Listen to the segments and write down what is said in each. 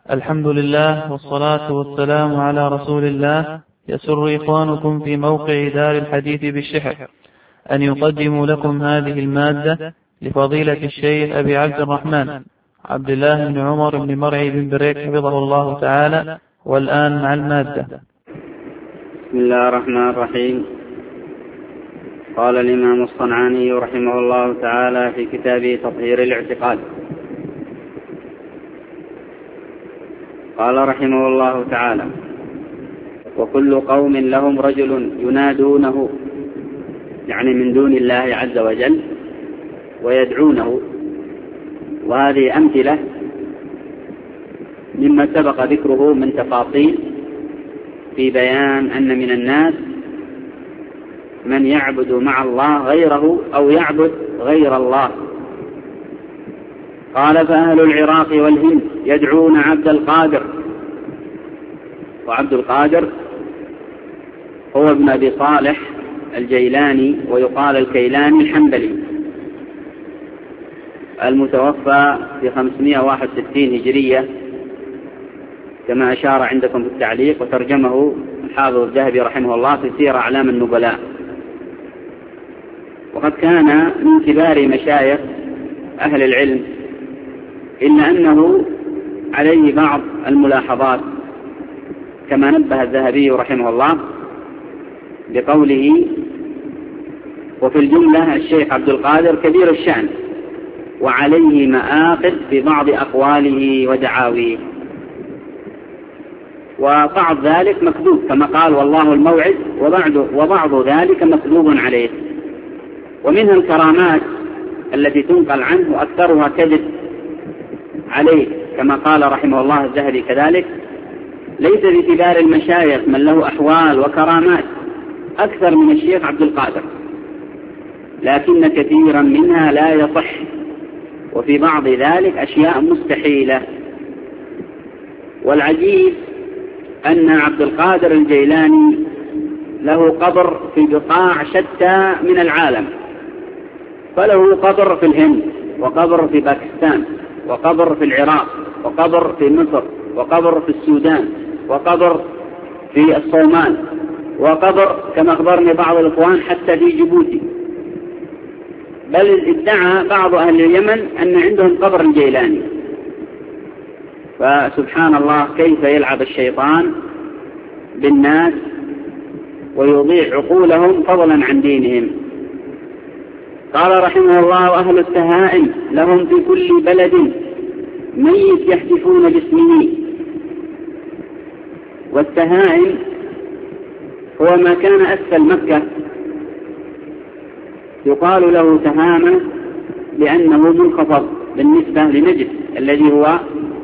الحمد لله والصلاة والسلام على رسول الله. يسر إخوانكم في موقع دار الحديث بالشحر أن يقدموا لكم هذه المادة لفضيلة الشيخ أبي عبد الرحمن عبد الله بن عمر بن مرعي بن بريك حفظه الله تعالى. والآن مع المادة. بسم الله الرحمن الرحيم. قال الإمام الصنعاني رحمه الله تعالى في كتابه تطهير الاعتقاد، قال رحمه الله تعالى: وكل قوم لهم رجل ينادونه، يعني من دون الله عز وجل، ويدعونه. وهذه أمثلة مما سبق ذكره من تفاصيل في بيان أن من الناس من يعبد مع الله غيره أو يعبد غير الله. قال: فأهل العراق والهند يدعون عبد القادر. وعبد القادر هو ابن أبي صالح الجيلاني، ويقال الكيلاني الحنبلي، المتوفى في 561 هجرية كما أشار عندكم في التعليق، وترجمه الحافظ الذهبي رحمه الله في سير أعلام النبلاء. وقد كان من كبار مشايخ أهل العلم، إلا أنه عليه بعض الملاحظات، كما نبه الذهبي رحمه الله بقوله: وفي الجملة الشيخ عبد القادر كبير الشأن، وعليه مآخذ في بعض أقواله ودعاويه، وبعض ذلك مكذوب كما قال والله الموعد، وبعض ذلك مكذوب عليه. ومنها الكرامات التي تنقل عنه وأكثرها كذب عليه، كما قال رحمه الله الذهبي كذلك: ليس في كبار المشايخ من له أحوال وكرامات أكثر من الشيخ عبد القادر، لكن كثيرا منها لا يصح، وفي بعض ذلك أشياء مستحيلة. والعجيب أن عبد القادر الجيلاني له قبر في بقاع شتى من العالم، فله قبر في الهند، وقبر في باكستان، وقبر في العراق، وقبر في مصر، وقبر في السودان، وقبر في الصومال، وقبر كما أخبرني بعض الإخوان حتى في جيبوتي. بل ادعى بعض أهل اليمن أن عندهم قبر الجيلاني. فسبحان الله كيف يلعب الشيطان بالناس ويضيع عقولهم فضلا عن دينهم. قال رحمه الله: وأهل التهائم لهم في كل بلد ميت يحتفون باسمه. والتهائم هو ما كان أسفل مكة، يقال له تهامة لأنه منخفض بالنسبة لنجد الذي هو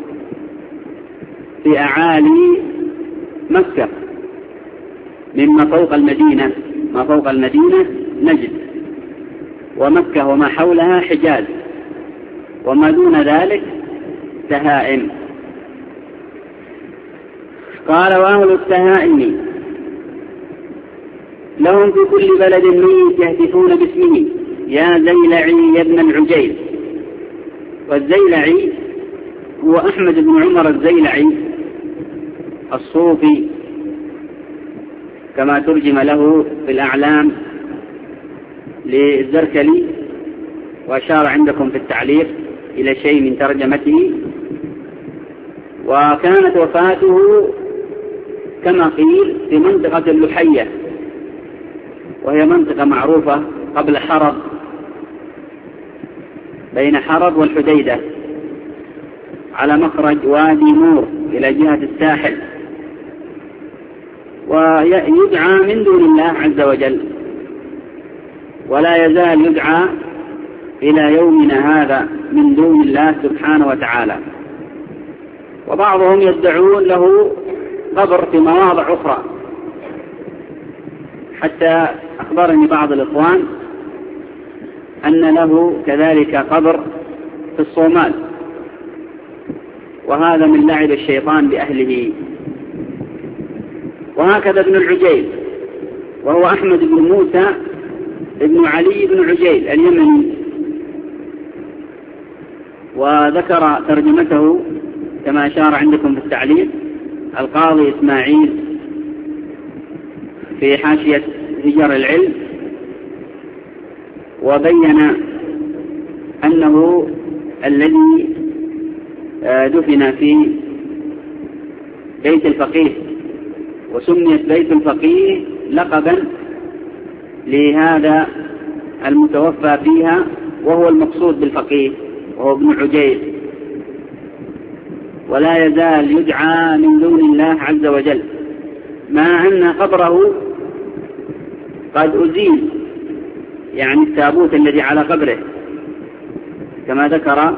في أعالي مكة، مما فوق المدينة، ما فوق المدينة نجد، ومكة وما حولها حجاز، وما دون ذلك تهائم. قال: وأهل التهائم لهم في كل بلد ميت يهتفون باسمه، يا زيلعي يا ابن العجيل. والزيلعي هو أحمد بن عمر الزيلعي الصوفي، كما ترجم له في الأعلام للزركلي، وأشار عندكم في التعليق إلى شيء من ترجمته. وكانت وفاته كما قيل في منطقة اللحية، وهي منطقة معروفة قبل حرب، بين حرب والحديدة، على مخرج وادي نور إلى جهة الساحل، ويدعى من دون الله عز وجل، ولا يزال يدعى إلى يومنا هذا من دون الله سبحانه وتعالى. وبعضهم يدعون له قبر في مواضع أخرى، حتى أخبرني بعض الإخوان أن له كذلك قبر في الصومال، وهذا من لعب الشيطان بأهله. وهكذا ابن العجيل، وهو أحمد بن موسى ابن علي بن عجيل اليمني، وذكر ترجمته كما أشار عندكم في التعليق القاضي إسماعيل في حاشية هجر العلم، وبين أنه الذي دفن في بيت الفقيه، وسميت بيت الفقيه لقبا لهذا المتوفى فيها، وهو المقصود بالفقيه وهو ابن عجيز، ولا يزال يدعى من دون الله عز وجل، مع أن قبره قد أزيل، يعني التابوت الذي على قبره، كما ذكر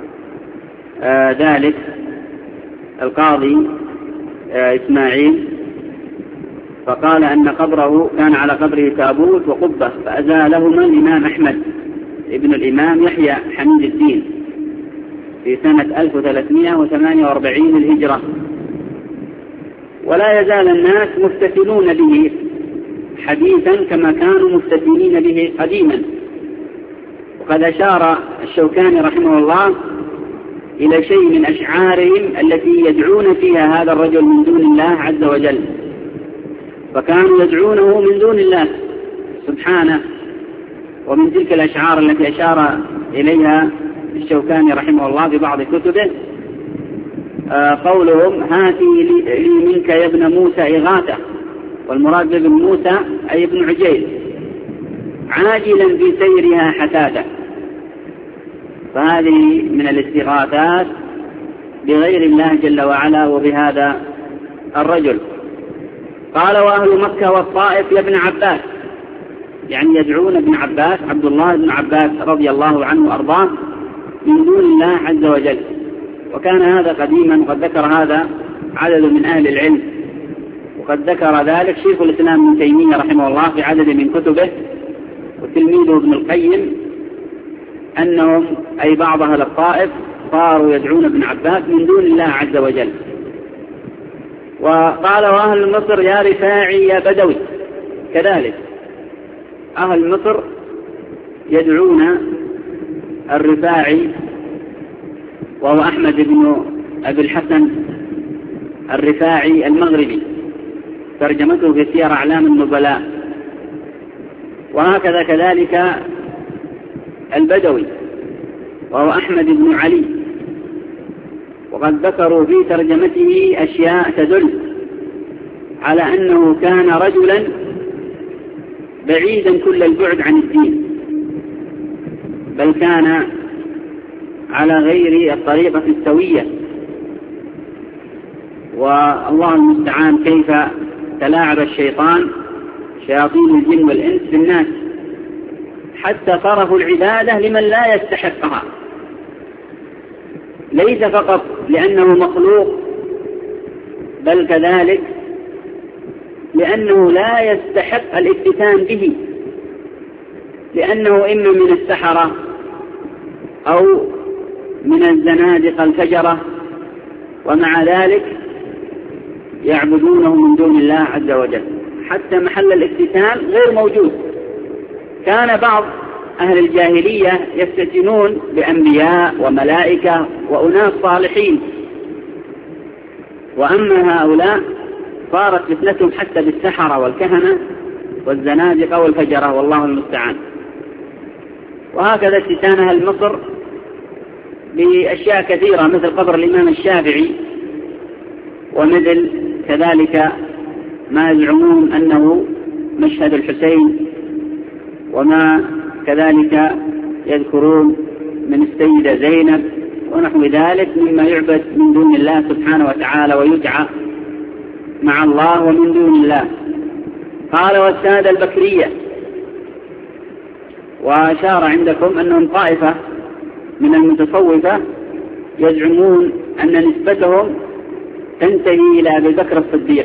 ذلك القاضي إسماعيل، فقال أن قبره كان على قبره تابوت وقبة، فأزالهما الإمام أحمد ابن الإمام يحيى حميد الدين في سنة 1348 الهجرة. ولا يزال الناس مفتتنون به حديثا كما كانوا مفتتنين به قديما. وقد أشار الشوكاني رحمه الله إلى شيء من أشعارهم التي يدعون فيها هذا الرجل من دون الله عز وجل، فكانوا يدعونه من دون الله سبحانه. ومن تلك الأشعار التي أشار إليها الشوكاني رحمه الله في بعض كتبه قولهم: هاتي لي منك يا ابن موسى إغاثة، والمراد بابن موسى أي ابن عجيز، عاجلا في سيرها حتاتا. فهذه من الاستغاثات بغير الله جل وعلا وبهذا الرجل. قال: وأهل مكة والطائف يا ابن عباس، يعني يدعون ابن عباس عبد الله بن عباس رضي الله عنه وأرضاه من دون الله عز وجل. وكان هذا قديما، وقد ذكر هذا عدد من أهل العلم، وقد ذكر ذلك شيخ الإسلام ابن تيمية رحمه الله في عدد من كتبه، وتلميذه ابن القيم، أنهم أي بعض أهل الطائف صاروا يدعون ابن عباس من دون الله عز وجل. وقال: وأهل مصر يا رفاعي يا بدوي، كذلك أهل مصر يدعون الرفاعي، وهو أحمد بن أبي الحسن الرفاعي المغربي، ترجمته في سير أعلام النبلاء. وهكذا كذلك البدوي، وهو أحمد بن علي، وقد ذكروا في ترجمته أشياء تدل على أنه كان رجلا بعيدا كل البعد عن الدين، بل كان على غير الطريقة السوية. والله المستعان كيف تلاعب الشيطان شياطين الجن والإنس بالناس حتى صرفوا العبادة لمن لا يستحقها، ليس فقط لأنه مخلوق، بل كذلك لأنه لا يستحق الافتتان به، لأنه إما من السحرة أو من الزنادقة الفجرة، ومع ذلك يعبدونه من دون الله عز وجل، حتى محل الافتتان غير موجود. كان بعض أهل الجاهلية يفتتنون بأنبياء وملائكة وأناس صالحين، وأما هؤلاء صارت فتنتهم حتى بالسحرة والكهنة والزنادقة والفجرة، والله المستعان. وهكذا افتتان أهل مصر بأشياء كثيرة، مثل قبر الإمام الشافعي، ومثل كذلك ما يزعمون أنه مشهد الحسين، وما كذلك يذكرون من السيدة زينب ونحو ذلك مما يعبد من دون الله سبحانه وتعالى ويدعى مع الله ومن دون الله. قال: والسادة البكرية، وأشار عندكم أنهم طائفة من المتصوفة يزعمون أن نسبتهم تنتهي إلى أبي بكر الصديق،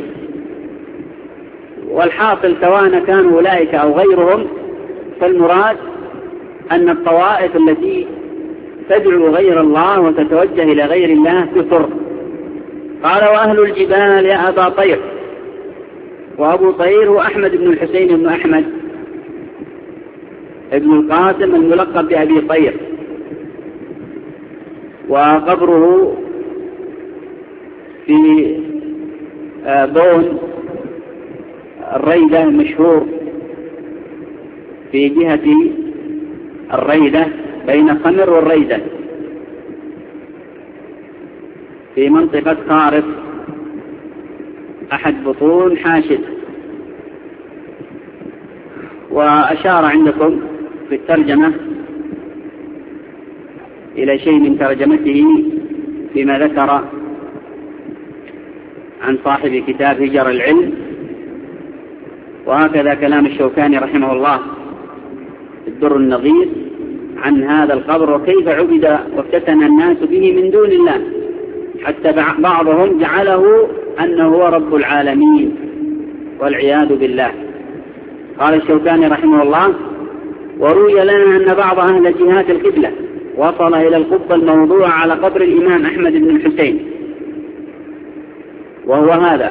والحاصل سواء كانوا أولئك أو غيرهم، فالمراد أن الطوائف التي تدعو غير الله وتتوجه إلى غير الله كثر. قال: وأهل الجبال يا أبا طير، وأبو طير هو أحمد بن الحسين بن أحمد ابن القاسم الملقب بأبي طير، وقبره في بون الريدة مشهور في جهة الريدة بين خمر والريدة في منطقة قارب أحد بطون حاشد. وأشار عندكم في الترجمة إلى شيء من ترجمته فيما ذكر عن صاحب كتاب هجر العلم. وهكذا كلام الشوكاني رحمه الله الدر النظير عن هذا القبر وكيف عبد وافتتن الناس به من دون الله، حتى بعضهم جعله أنه هو رب العالمين والعياذ بالله. قال الشوكاني رحمه الله: وروي لنا أن بعض أهل جهات القبلة وصل إلى القبة الموضوع على قبر الإمام أحمد بن الحسين، وهو هذا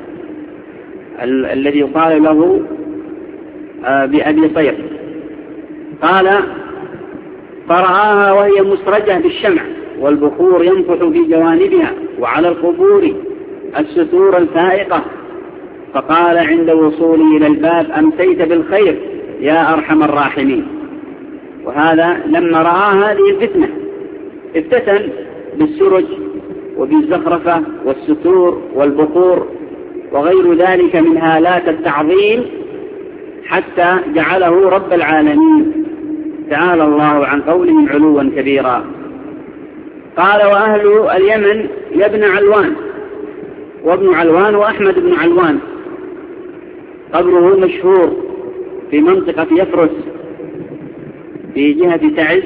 الذي يقال له بأبي طير. قال: فرآها وهي مسرجة بالشمع والبخور ينفح في جوانبها وعلى القبور الستور الفائقة، فقال عند وصولي إلى الباب: أمسيت بالخير يا أرحم الراحمين. وهذا لما رأى هذه الفتنة افتتن بالسرج وبالزخرفة والستور والبخور وغير ذلك من هالات التعظيم، حتى جعله رب العالمين تعالى الله عن قولهم علوا كبيرا. قال: وأهل اليمن يا ابن علوان، وابن علوان وأحمد بن علوان قبره مشهور في منطقة يفرس في جهة تعز،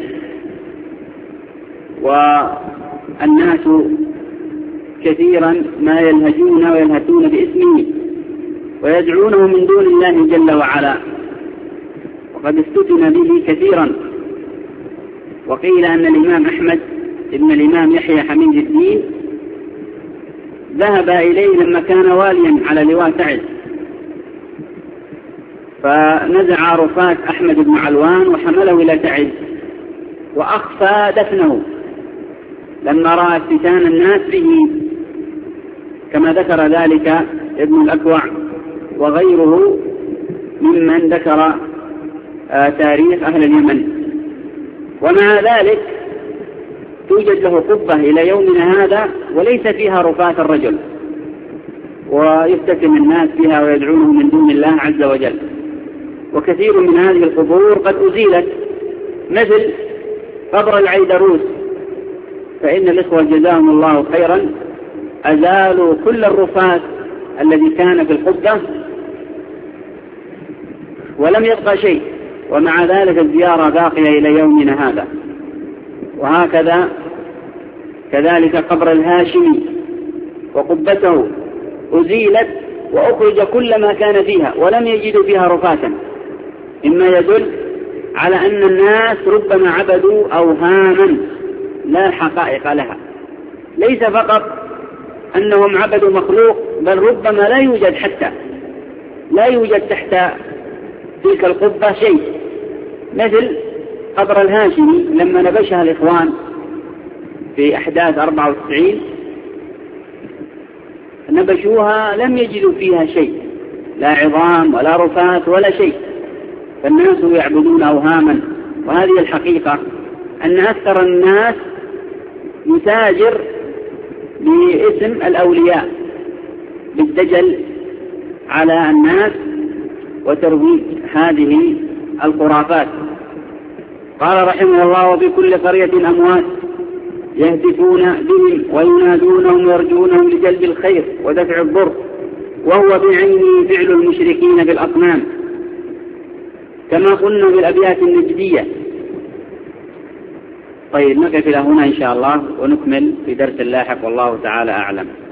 والناس كثيرا ما يلهجون ويلهثون باسمه ويدعونه من دون الله جل وعلا، وقد استتن به كثيرا. وقيل أن الإمام أحمد ابن الإمام يحيى حميد الدين ذهب إليه لما كان واليا على لواء تعز، فنزع رفات أحمد بن علوان وحمله إلى تعز وأخفى دفنه لما رأى افتتان الناس به، كما ذكر ذلك ابن الأكوع وغيره ممن ذكر تاريخ أهل اليمن. ومع ذلك توجد له قبة إلى يومنا هذا وليس فيها رفات الرجل، ويفتتن الناس فيها ويدعونه من دون الله عز وجل. وكثير من هذه القبور قد أزيلت، مثل قبر العيدروس، فإن الإخوة جزاهم الله خيرا أزالوا كل الرفات الذي كان في القبة ولم يبقى شيء، ومع ذلك الزيارة باقية إلى يومنا هذا. وهكذا كذلك قبر الهاشمي وقبته أزيلت وأخرج كل ما كان فيها ولم يجدوا فيها رفاتا، مما يدل على أن الناس ربما عبدوا أوهاما لا حقائق لها، ليس فقط أنهم عبدوا مخلوق، بل ربما لا يوجد تحت تلك القبة شيء، مثل قبر الهاشمي لما نبشها الإخوان في أحداث 94 نبشوها لم يجدوا فيها شيء، لا عظام ولا رفات ولا شيء، فالناس يعبدون أوهاما. وهذه الحقيقة أن أكثر الناس يتاجر باسم الأولياء بالدجل على الناس وترويج هذه الخرافات. قال رحمه الله: وبكل قرية أموات يهتفون بهم وينادونهم ويرجونهم لجلب الخير ودفع الضر، وهو بعينه فعل المشركين بالأصنام، كما قلنا بالأبيات النجدية. طيب، نقف إلى هنا إن شاء الله ونكمل في درس لاحق، والله تعالى أعلم.